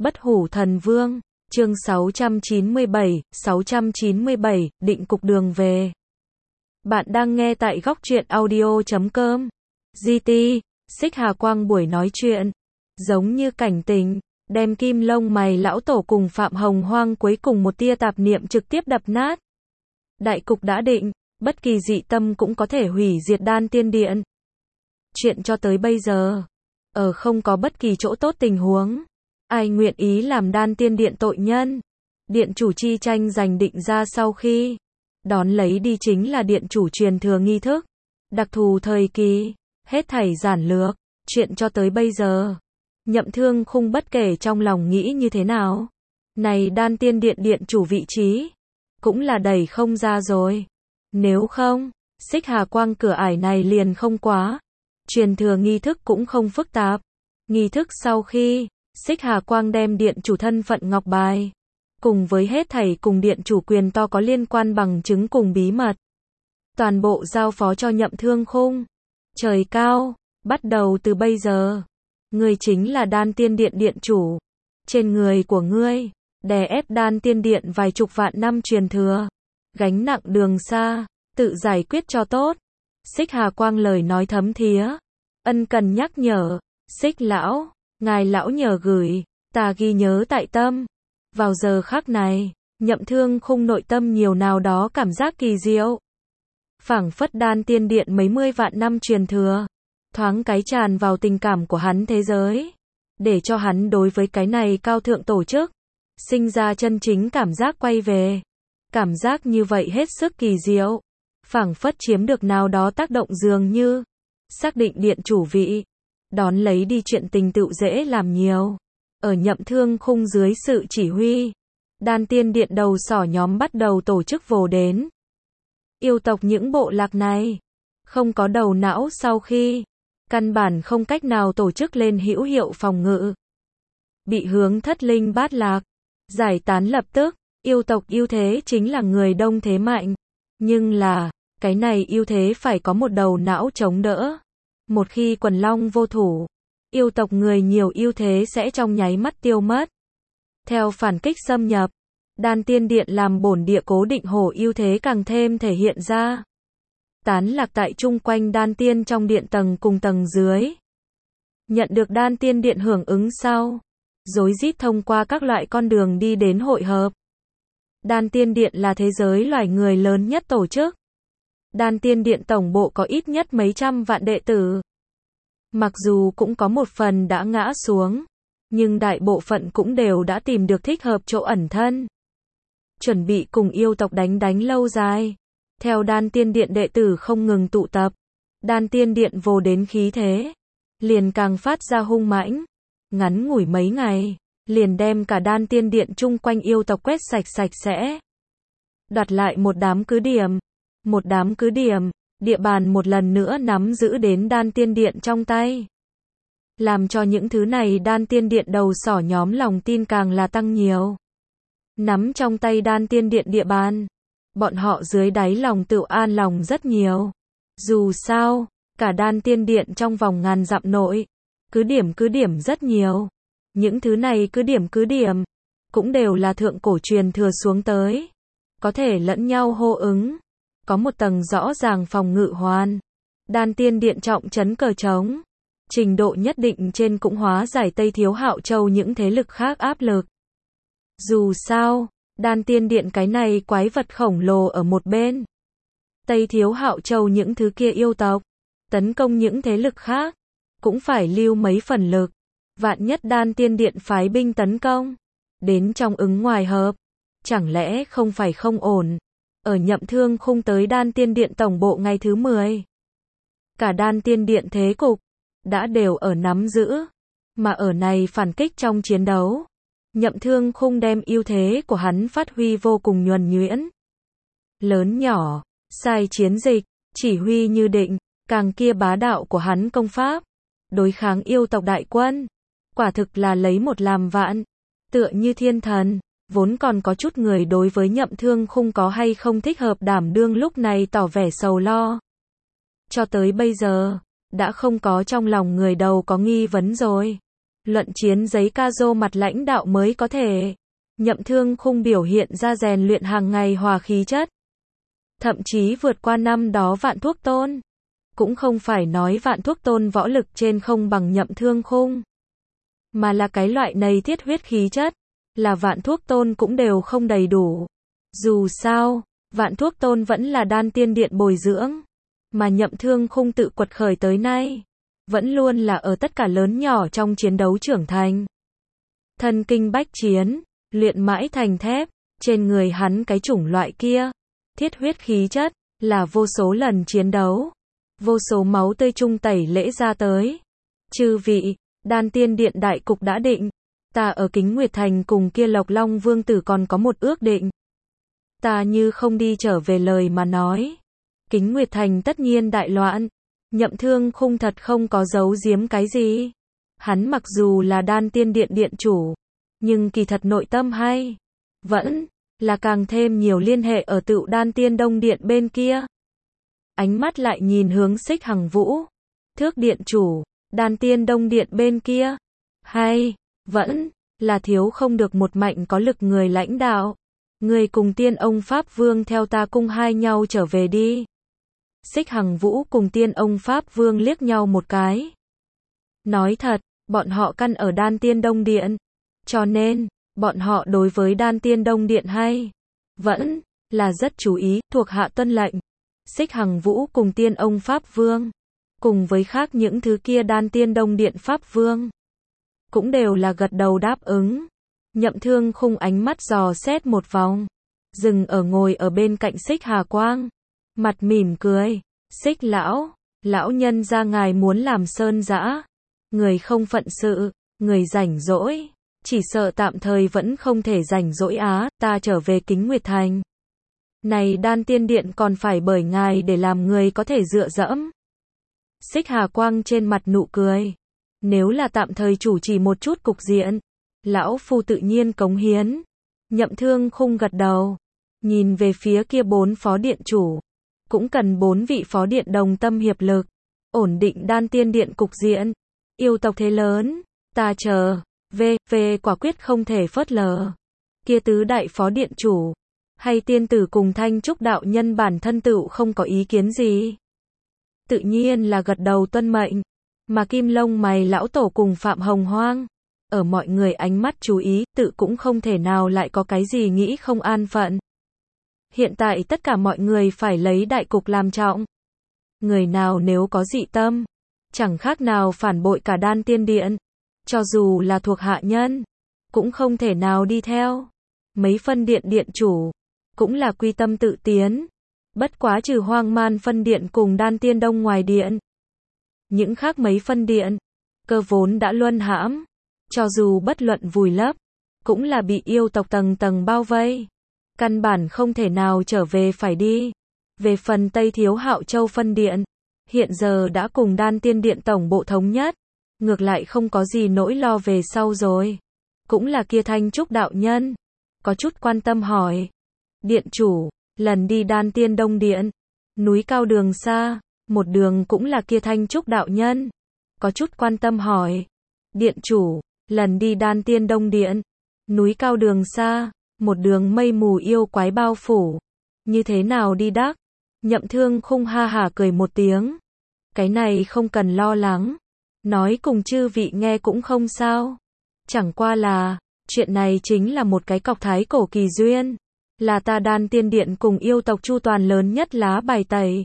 Bất hủ thần vương, chương 697, định cục đường về. Bạn đang nghe tại góc truyện audio.com. GT, Xích Hà Quang buổi nói chuyện, giống như cảnh tình, đem kim lông mày lão tổ cùng Phạm Hồng Hoang cuối cùng một tia tạp niệm trực tiếp đập nát. Đại cục đã định, bất kỳ dị tâm cũng có thể hủy diệt đan tiên điện. Chuyện cho tới bây giờ, ở không có bất kỳ chỗ tốt tình huống, ai nguyện ý làm đan tiên điện tội nhân. Điện chủ chi tranh giành định ra sau khi đón lấy đi chính là điện chủ truyền thừa nghi thức, đặc thù thời kỳ, hết thảy giản lược. Chuyện cho tới bây giờ, Nhậm Thương Khung bất kể trong lòng nghĩ như thế nào, này đan tiên điện điện chủ vị trí cũng là đẩy không ra rồi. Nếu không, Xích Hà Quang cửa ải này liền không quá. Truyền thừa nghi thức cũng không phức tạp. Nghi thức sau khi Xích Hà Quang đem điện chủ thân phận ngọc bài, cùng với hết thảy cùng điện chủ quyền to có liên quan bằng chứng cùng bí mật, toàn bộ giao phó cho Nhậm Thương Khung. Trời cao, bắt đầu từ bây giờ, ngươi chính là đan tiên điện điện chủ. Trên người của ngươi, đè ép đan tiên điện vài chục vạn năm truyền thừa. Gánh nặng đường xa, tự giải quyết cho tốt. Xích Hà Quang lời nói thấm thía, ân cần nhắc nhở. Xích lão, ngài lão nhờ gửi, ta ghi nhớ tại tâm. Vào giờ khắc này, Nhậm Thương Khung nội tâm nhiều nào đó cảm giác kỳ diệu. Phảng phất đan tiên điện mấy mươi vạn năm truyền thừa, thoáng cái tràn vào tình cảm của hắn thế giới, để cho hắn đối với cái này cao thượng tổ chức sinh ra chân chính cảm giác quay về. Cảm giác như vậy hết sức kỳ diệu, phảng phất chiếm được nào đó tác động dường như xác định điện chủ vị, đón lấy đi chuyện tình tựu dễ làm nhiều. Ở Nhậm Thương Khung dưới sự chỉ huy, đan tiên điện đầu sỏ nhóm bắt đầu tổ chức vồ đến. Yêu tộc những bộ lạc này không có đầu não, sau khi căn bản không cách nào tổ chức lên hữu hiệu phòng ngự, bị hướng thất linh bát lạc giải tán lập tức. Yêu tộc ưu thế chính là người đông thế mạnh, nhưng là cái này ưu thế phải có một đầu não chống đỡ. Một khi quần long vô thủ, yêu tộc người nhiều ưu thế sẽ trong nháy mắt tiêu mất. Theo phản kích xâm nhập, đan tiên điện làm bổn địa cố định hổ ưu thế càng thêm thể hiện ra. Tán lạc tại chung quanh đan tiên trong điện tầng cùng tầng dưới. Nhận được đan tiên điện hưởng ứng sau, rối rít thông qua các loại con đường đi đến hội hợp. Đan tiên điện là thế giới loài người lớn nhất tổ chức. Đan tiên điện tổng bộ có ít nhất mấy trăm vạn đệ tử. Mặc dù cũng có một phần đã ngã xuống, nhưng đại bộ phận cũng đều đã tìm được thích hợp chỗ ẩn thân, chuẩn bị cùng yêu tộc đánh lâu dài. Theo đan tiên điện đệ tử không ngừng tụ tập, đan tiên điện vồ đến khí thế liền càng phát ra hung mãnh. Ngắn ngủi mấy ngày, liền đem cả đan tiên điện chung quanh yêu tộc quét sạch sẽ. Đoạt lại một đám cứ điểm, địa bàn một lần nữa nắm giữ đến đan tiên điện trong tay. Làm cho những thứ này đan tiên điện đầu sỏ nhóm lòng tin càng là tăng nhiều. Nắm trong tay đan tiên điện địa bàn, bọn họ dưới đáy lòng tự an lòng rất nhiều. Dù sao, cả đan tiên điện trong vòng ngàn dặm nội, cứ điểm rất nhiều. Những thứ này cứ điểm, cũng đều là thượng cổ truyền thừa xuống tới, có thể lẫn nhau hô ứng, có một tầng rõ ràng phòng ngự hoàn. Đan tiên điện trọng trấn cờ trống, trình độ nhất định trên cũng hóa giải Tây Thiếu Hạo Châu những thế lực khác áp lực. Dù sao, đan tiên điện cái này quái vật khổng lồ ở một bên, Tây Thiếu Hạo Châu những thứ kia yêu tộc tấn công những thế lực khác cũng phải lưu mấy phần lực. Vạn nhất đan tiên điện phái binh tấn công đến trong ứng ngoài hợp, chẳng lẽ không phải không ổn. Ở Nhậm Thương Khung tới đan tiên điện tổng bộ ngày thứ 10, cả đan tiên điện thế cục đã đều ở nắm giữ, mà ở này phản kích trong chiến đấu, Nhậm Thương Khung đem ưu thế của hắn phát huy vô cùng nhuần nhuyễn. Lớn nhỏ, sai chiến dịch, chỉ huy như định, càng kia bá đạo của hắn công pháp, đối kháng yêu tộc đại quân, quả thực là lấy một làm vạn, tựa như thiên thần. Vốn còn có chút người đối với Nhậm Thương Khung có hay không thích hợp đảm đương lúc này tỏ vẻ sầu lo. Cho tới bây giờ, đã không có trong lòng người đầu có nghi vấn rồi. Luận chiến giấy Cazo mặt lãnh đạo mới có thể. Nhậm Thương Khung biểu hiện ra rèn luyện hàng ngày hòa khí chất. Thậm chí vượt qua năm đó Vạn Thuốc Tôn. Cũng không phải nói Vạn Thuốc Tôn võ lực trên không bằng Nhậm Thương Khung. Mà là cái loại này thiết huyết khí chất. Là Vạn Thuốc Tôn cũng đều không đầy đủ. Dù sao, Vạn Thuốc Tôn vẫn là đan tiên điện bồi dưỡng. Mà Nhậm Thương Khung tự quật khởi tới nay. Vẫn luôn là ở tất cả lớn nhỏ trong chiến đấu trưởng thành. Thân kinh bách chiến, luyện mãi thành thép, trên người hắn cái chủng loại kia. Thiết huyết khí chất, là vô số lần chiến đấu. Vô số máu tươi chung tẩy lễ ra tới. Chư vị, đan tiên điện đại cục đã định. Ta ở Kính Nguyệt Thành cùng kia Lộc Long Vương Tử còn có một ước định. Ta như không đi trở về lời mà nói. Kính Nguyệt Thành tất nhiên đại loạn. Nhậm Thương Khung thật không có giấu giếm cái gì. Hắn mặc dù là đan tiên điện điện chủ. Nhưng kỳ thật nội tâm hay. Vẫn là càng thêm nhiều liên hệ ở Tựu Đan Tiên Đông Điện bên kia. Ánh mắt lại nhìn hướng Xích Hằng Vũ. Thước điện chủ, Đan Tiên Đông Điện bên kia. Hay, vẫn là thiếu không được một mạnh có lực người lãnh đạo. Người cùng Tiên ông Pháp Vương theo ta cung hai nhau trở về đi. Xích Hằng Vũ cùng Tiên ông Pháp Vương liếc nhau một cái. Nói thật, bọn họ căn ở Đan Tiên Đông Điện. Cho nên, bọn họ đối với Đan Tiên Đông Điện hay. Vẫn là rất chú ý, thuộc hạ tuân lệnh. Xích Hằng Vũ cùng Tiên ông Pháp Vương. Cùng với khác những thứ kia Đan Tiên Đông Điện Pháp Vương. Cũng đều là gật đầu đáp ứng. Nhậm Thương Khung ánh mắt dò xét một vòng. Dừng ở ngồi ở bên cạnh Xích Hà Quang. Mặt mỉm cười. Xích lão, lão nhân ra ngài muốn làm sơn dã. Người không phận sự, người rảnh rỗi. Chỉ sợ tạm thời vẫn không thể rảnh rỗi á, ta trở về Kính Nguyệt Thành. Này Đan Tiên Điện còn phải bởi ngài để làm người có thể dựa dẫm. Xích Hà Quang trên mặt nụ cười. Nếu là tạm thời chủ trì một chút cục diện, lão phu tự nhiên cống hiến. Nhậm Thương Khung gật đầu. Nhìn về phía kia 4 phó điện chủ. Cũng cần 4 vị phó điện đồng tâm hiệp lực. Ổn định Đan Tiên Điện cục diện. Yêu tộc thế lớn. Ta chờ. Về quả quyết không thể phớt lờ. Kia tứ đại phó điện chủ. Hay tiên tử cùng Thanh Trúc đạo nhân bản thân tựu không có ý kiến gì. Tự nhiên là gật đầu tuân mệnh. Mà Kim Lông Mày lão tổ cùng Phạm Hồng Hoang. Ở mọi người ánh mắt chú ý, tự cũng không thể nào lại có cái gì nghĩ không an phận. Hiện tại tất cả mọi người phải lấy đại cục làm trọng. Người nào nếu có dị tâm, chẳng khác nào phản bội cả Đan Tiên Điện. Cho dù là thuộc hạ nhân, cũng không thể nào đi theo. Mấy phân điện điện chủ, cũng là quy tâm tự tiến. Bất quá trừ Hoang Man phân điện cùng Đan Tiên Đông ngoài điện. Những khác mấy phân điện, cơ vốn đã luân hãm. Cho dù bất luận vùi lấp, cũng là bị yêu tộc tầng tầng bao vây. Căn bản không thể nào trở về phải đi. Về phần Tây Thiếu Hạo Châu phân điện, hiện giờ đã cùng Đan Tiên Điện tổng bộ thống nhất. Ngược lại không có gì nỗi lo về sau rồi. Cũng là kia Thanh Trúc đạo nhân. Có chút quan tâm hỏi. Điện chủ, lần đi Đan Tiên Đông Điện. Núi cao đường xa, một đường cũng là kia Thanh Trúc đạo nhân. Có chút quan tâm hỏi. Điện chủ, lần đi Đan Tiên Đông Điện. Núi cao đường xa, một đường mây mù yêu quái bao phủ. Như thế nào đi đắc? Nhậm Thương Khung ha hả cười một tiếng. Cái này không cần lo lắng. Nói cùng chư vị nghe cũng không sao. Chẳng qua là, chuyện này chính là một cái cọc thái cổ kỳ duyên. Là ta Đan Tiên Điện cùng yêu tộc Chu Toàn lớn nhất lá bài tẩy.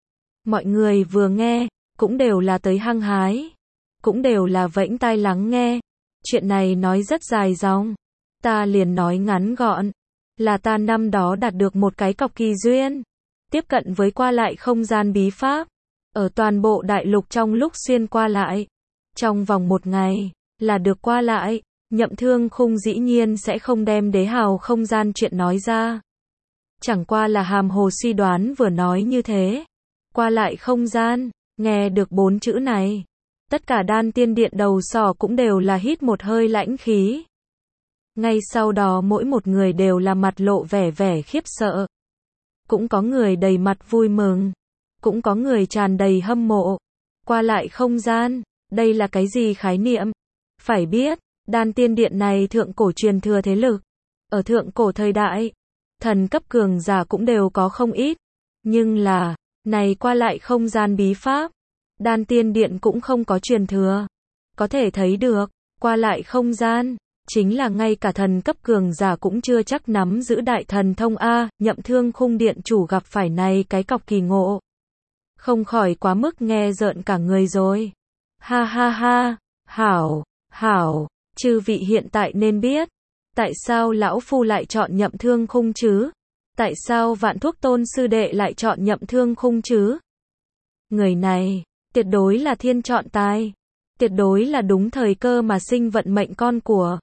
Mọi người vừa nghe, cũng đều là tới hăng hái. Cũng đều là vẫy tai lắng nghe. Chuyện này nói rất dài dòng. Ta liền nói ngắn gọn. Là ta năm đó đạt được một cái cọc kỳ duyên. Tiếp cận với qua lại không gian bí pháp. Ở toàn bộ đại lục trong lúc xuyên qua lại. Trong vòng một ngày, là được qua lại. Nhậm Thương Khung dĩ nhiên sẽ không đem đế hào không gian chuyện nói ra. Chẳng qua là hàm hồ suy đoán vừa nói như thế. Qua lại không gian, nghe được 4 chữ này. Tất cả Đan Tiên Điện đầu sỏ cũng đều là hít một hơi lãnh khí. Ngay sau đó mỗi một người đều là mặt lộ vẻ khiếp sợ. Cũng có người đầy mặt vui mừng. Cũng có người tràn đầy hâm mộ. Qua lại không gian, đây là cái gì khái niệm? Phải biết, Đan Tiên Điện này thượng cổ truyền thừa thế lực. Ở thượng cổ thời đại, thần cấp cường giả cũng đều có không ít. Nhưng là, này qua lại không gian bí pháp, Đan Tiên Điện cũng không có truyền thừa. Có thể thấy được, qua lại không gian, chính là ngay cả thần cấp cường giả cũng chưa chắc nắm giữ đại thần thông A. Nhậm Thương Khung điện chủ gặp phải này cái cọc kỳ ngộ, không khỏi quá mức nghe rợn cả người rồi. Ha ha ha, hảo, chư vị hiện tại nên biết, tại sao lão phu lại chọn Nhậm Thương Khung chứ? Tại sao Vạn Thuốc Tôn sư đệ lại chọn Nhậm Thương Khung chứ? Người này, tuyệt đối là thiên chọn tài, tuyệt đối là đúng thời cơ mà sinh vận mệnh con của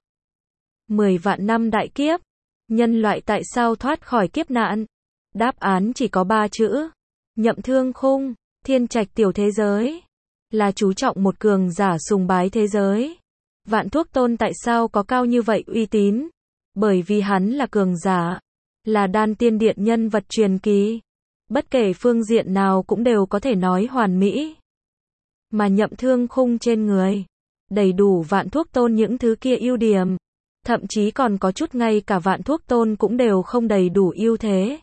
10 vạn năm đại kiếp. Nhân loại tại sao thoát khỏi kiếp nạn? Đáp án chỉ có 3 chữ. Nhậm Thương Khung, thiên trạch tiểu thế giới, là chú trọng một cường giả sùng bái thế giới. Vạn Thuốc Tôn tại sao có cao như vậy uy tín? Bởi vì hắn là cường giả, là Đan Tiên Điện nhân vật truyền kỳ. Bất kể phương diện nào cũng đều có thể nói hoàn mỹ. Mà Nhậm Thương Khung trên người, đầy đủ Vạn Thuốc Tôn những thứ kia ưu điểm. Thậm chí còn có chút ngay cả Vạn Thuốc Tôn cũng đều không đầy đủ ưu thế.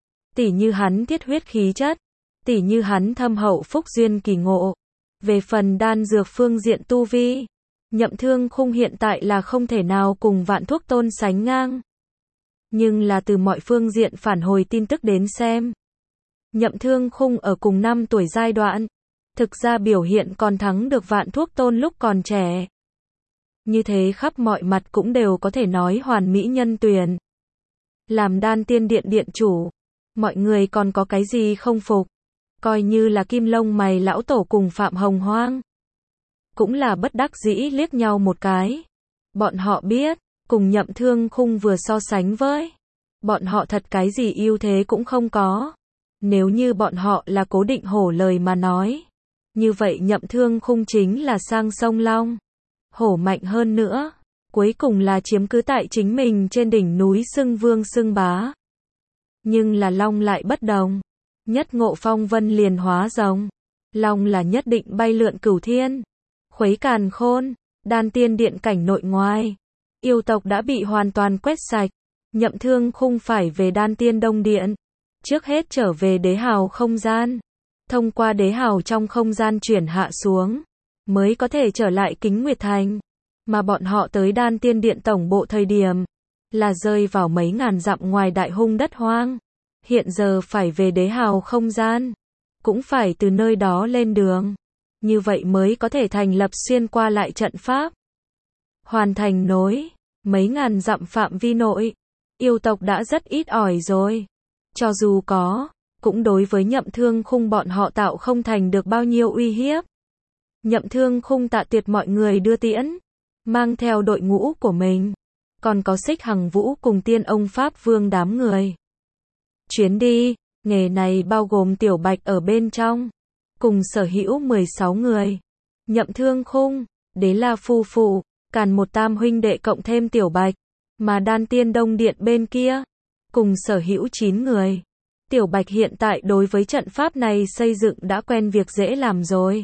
Tỉ như hắn thiết huyết khí chất, tỉ như hắn thâm hậu phúc duyên kỳ ngộ. Về phần đan dược phương diện tu vi, Nhậm Thương Khung hiện tại là không thể nào cùng Vạn Thuốc Tôn sánh ngang. Nhưng là từ mọi phương diện phản hồi tin tức đến xem, Nhậm Thương Khung ở cùng 5 tuổi giai đoạn, thực ra biểu hiện còn thắng được Vạn Thuốc Tôn lúc còn trẻ. Như thế khắp mọi mặt cũng đều có thể nói hoàn mỹ nhân tuyển. Làm Đan Tiên Điện điện chủ, mọi người còn có cái gì không phục? Coi như là Kim Lông Mày lão tổ cùng Phạm Hồng Hoang, cũng là bất đắc dĩ liếc nhau một cái. Bọn họ biết, cùng Nhậm Thương Khung vừa so sánh với, bọn họ thật cái gì ưu thế cũng không có. Nếu như bọn họ là Cố Định Hổ lời mà nói, như vậy Nhậm Thương Khung chính là sang sông Long. Hổ mạnh hơn nữa, cuối cùng là chiếm cứ tại chính mình trên đỉnh núi xưng vương xưng bá. Nhưng là Long lại bất đồng, nhất ngộ phong vân liền hóa rồng. Long là nhất định bay lượn cửu thiên, khuấy càn khôn. Đan Tiên Điện cảnh nội ngoài, yêu tộc đã bị hoàn toàn quét sạch. Nhậm Thương Khung phải về Đan Tiên Đông Điện, trước hết trở về đế hào không gian, thông qua đế hào trong không gian chuyển hạ xuống, mới có thể trở lại Kính Nguyệt Thành. Mà bọn họ tới Đan Tiên Điện tổng bộ thời điểm, là rơi vào mấy ngàn dặm ngoài đại hung đất hoang. Hiện giờ phải về đế hào không gian, cũng phải từ nơi đó lên đường. Như vậy mới có thể thành lập xuyên qua lại trận pháp. Hoàn thành nối, mấy ngàn dặm phạm vi nội, yêu tộc đã rất ít ỏi rồi. Cho dù có, cũng đối với Nhậm Thương Khung bọn họ tạo không thành được bao nhiêu uy hiếp. Nhậm Thương Khung tạ tiệc mọi người đưa tiễn, mang theo đội ngũ của mình, còn có Xích Hằng Vũ cùng Tiên Ông Pháp Vương đám người. Chuyến đi, nghề này bao gồm Tiểu Bạch ở bên trong, cùng sở hữu 16 người. Nhậm Thương Khung, Đế La phu phụ, Càn Một Tam huynh đệ cộng thêm Tiểu Bạch, mà Đan Tiên Đông Điện bên kia, cùng sở hữu 9 người. Tiểu Bạch hiện tại đối với trận pháp này xây dựng đã quen việc dễ làm rồi.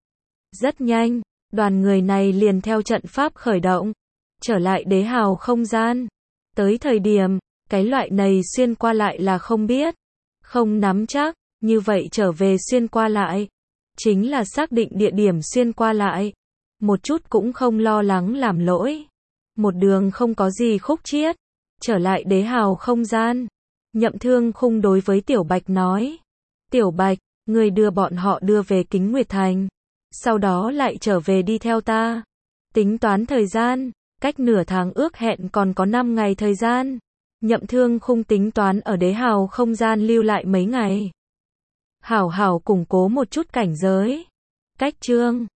Rất nhanh, đoàn người này liền theo trận pháp khởi động, trở lại đế hào không gian. Tới thời điểm, cái loại này xuyên qua lại là không biết, không nắm chắc, như vậy trở về xuyên qua lại, chính là xác định địa điểm xuyên qua lại. Một chút cũng không lo lắng làm lỗi. Một đường không có gì khúc chiết, trở lại đế hào không gian. Nhậm Thương Khung đối với Tiểu Bạch nói, Tiểu Bạch, người đưa bọn họ đưa về Kính Nguyệt Thành, sau đó lại trở về đi theo ta. Tính toán thời gian, cách nửa tháng ước hẹn còn có 5 ngày thời gian. Nhậm Thương Khung tính toán ở đế hào không gian lưu lại mấy ngày. Hảo hảo củng cố một chút cảnh giới. Cách chương